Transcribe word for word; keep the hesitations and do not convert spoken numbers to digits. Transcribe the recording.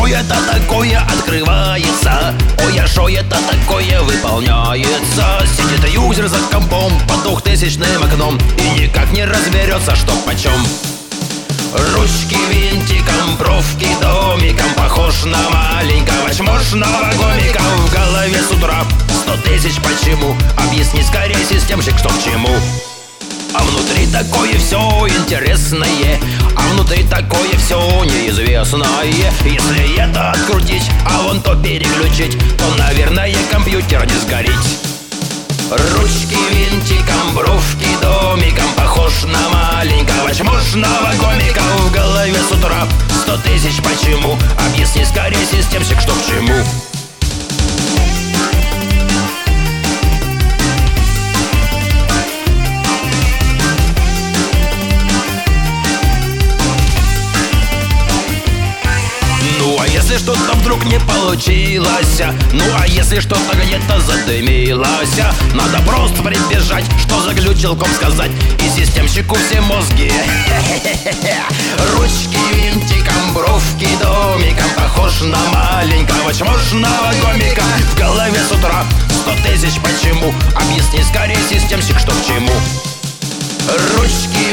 шо это такое открывается? Ой, а шо это такое выполняется? Сидит юзер за компом под двухтысячным окном и никак не разберется, что почем. Ручки винтиком, бровки домиком, похож на маленького чмошного гомика. В голове с утра сто тысяч почему? Объясни скорее, системщик, что к чему. А внутри такое все интересное, а внутри такое все неизвестное. Если это открутить, а вон то переключить, то, наверное, компьютер не сгорит. Ручки винтиком, бровки домиком, похож на маленького чмошного гомика. В голове с утра сто тысяч почему? Объясни скорее, системщик, что к чему. Ну а если что-то вдруг не получилось, ну а если что-то где-то задымилось, надо просто прибежать, что заглючил ком сказать, и системщику все мозги. Ручки винтиком, бровки домиком, похож на маленького чмошного гомика. В голове с утра сто тысяч почему? Объясни скорее, системщик, что к чему. Ручки